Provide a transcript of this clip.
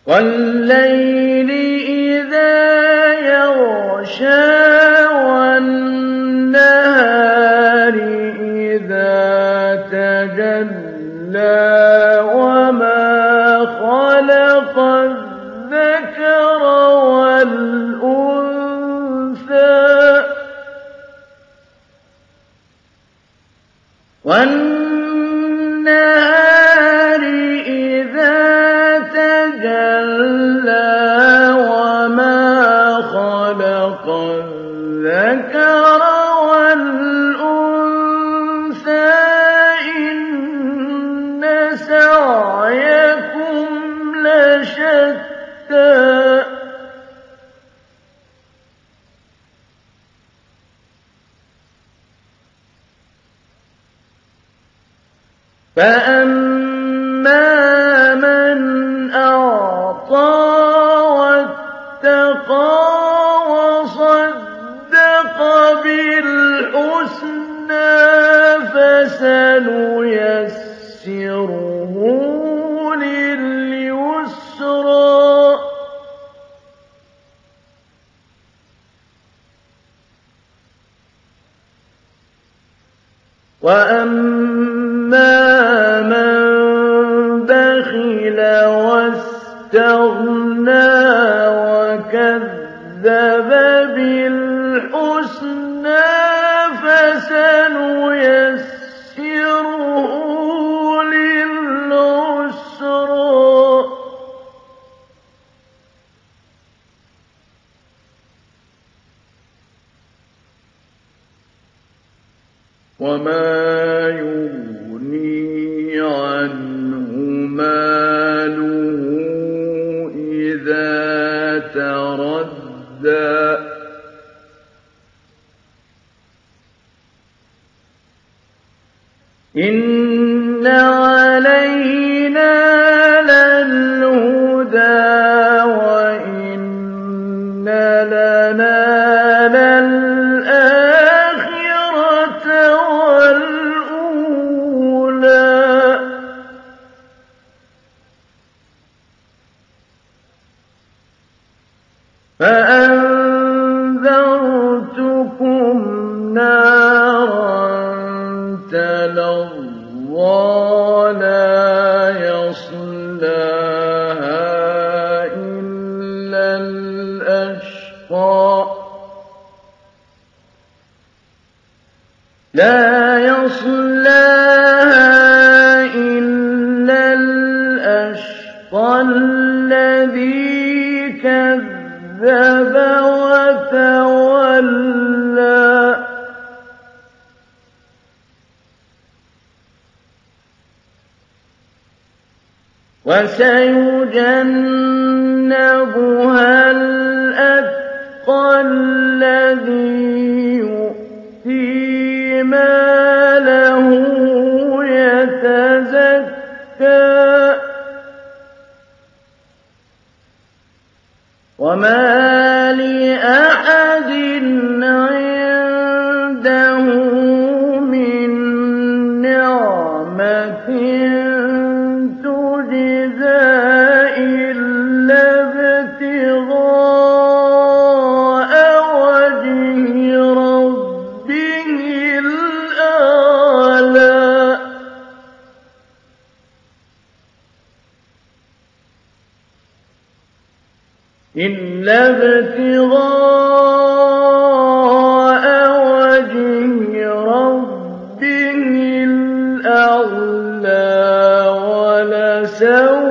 وَاللَّيْلِ إِذَا يَغْشَىٰ وَالنَّهَارِ إِذَا تَجَلَّىٰ وَمَا خَلَقَ الذَّكَرَ وَالْأُنثَىٰ وَالنَّهَارِ إِذَا تَجَلَّىٰ وَمَا خَلَقَ الذَّكَرَ وَالْأُنثَىٰ إِنَّ سَعْيَكُمْ لَشَتَّىٰ فَأَمَّا مَنْ أَعْطَىٰ وَاتَّقَىٰ وَصَدَّقَ بِالْحُسْنَىٰ فَسَنُيَسِّرُهُ لِلْيُسْرَىٰ وَأَمَّا مَن بَخِلَ وَاسْتَغْنَىٰ وَكَذَّبَ بِالْحُسْنَىٰ فَسَنُيَسِّرُهُ لِلْعُسْرَىٰ وَمَا يُغْنِي عَنْهُ مَالُهُ إِذَا تَرَدَّىٰ إِنَّ عَلَيْنَا لَلْهُدَىٰ وَإِنَّ لَنَا لَلْآخِرَةَ وَالْأُولَىٰ فَأَنذَرْتُكُمْ نَارًا تَلَظَّىٰ لَا يَصْلَاهَا إِلَّا الْأَشْقَى الَّذِي كَذَّبَ وَتَوَلَّىٰ وَسَيُجَنَّبُهَا الْأَتْقَى الَّذِي يُؤْتِي مَالَهُ يَتَزَكَّىٰ وَمَا لِأَحَدٍ عِندَهُ مِن نِّعْمَةٍ تُجْزَىٰ إِلَّا ابْتِغَاءَ وَجْهِ رَبِّهِ الْأَعْلَىٰ إِلَّا ابْتِغَاءَ وَجْهِ رَبِّهِ الْأَعْلَىٰ وَلَسَوْفَ